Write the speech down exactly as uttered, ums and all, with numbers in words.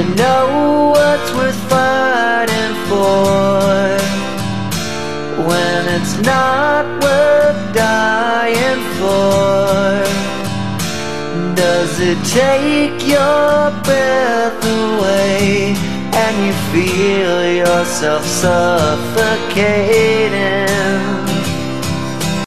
you know what's worth fighting for when it's not worth dying for? Does it take your breath away and you feel yourself suffocating?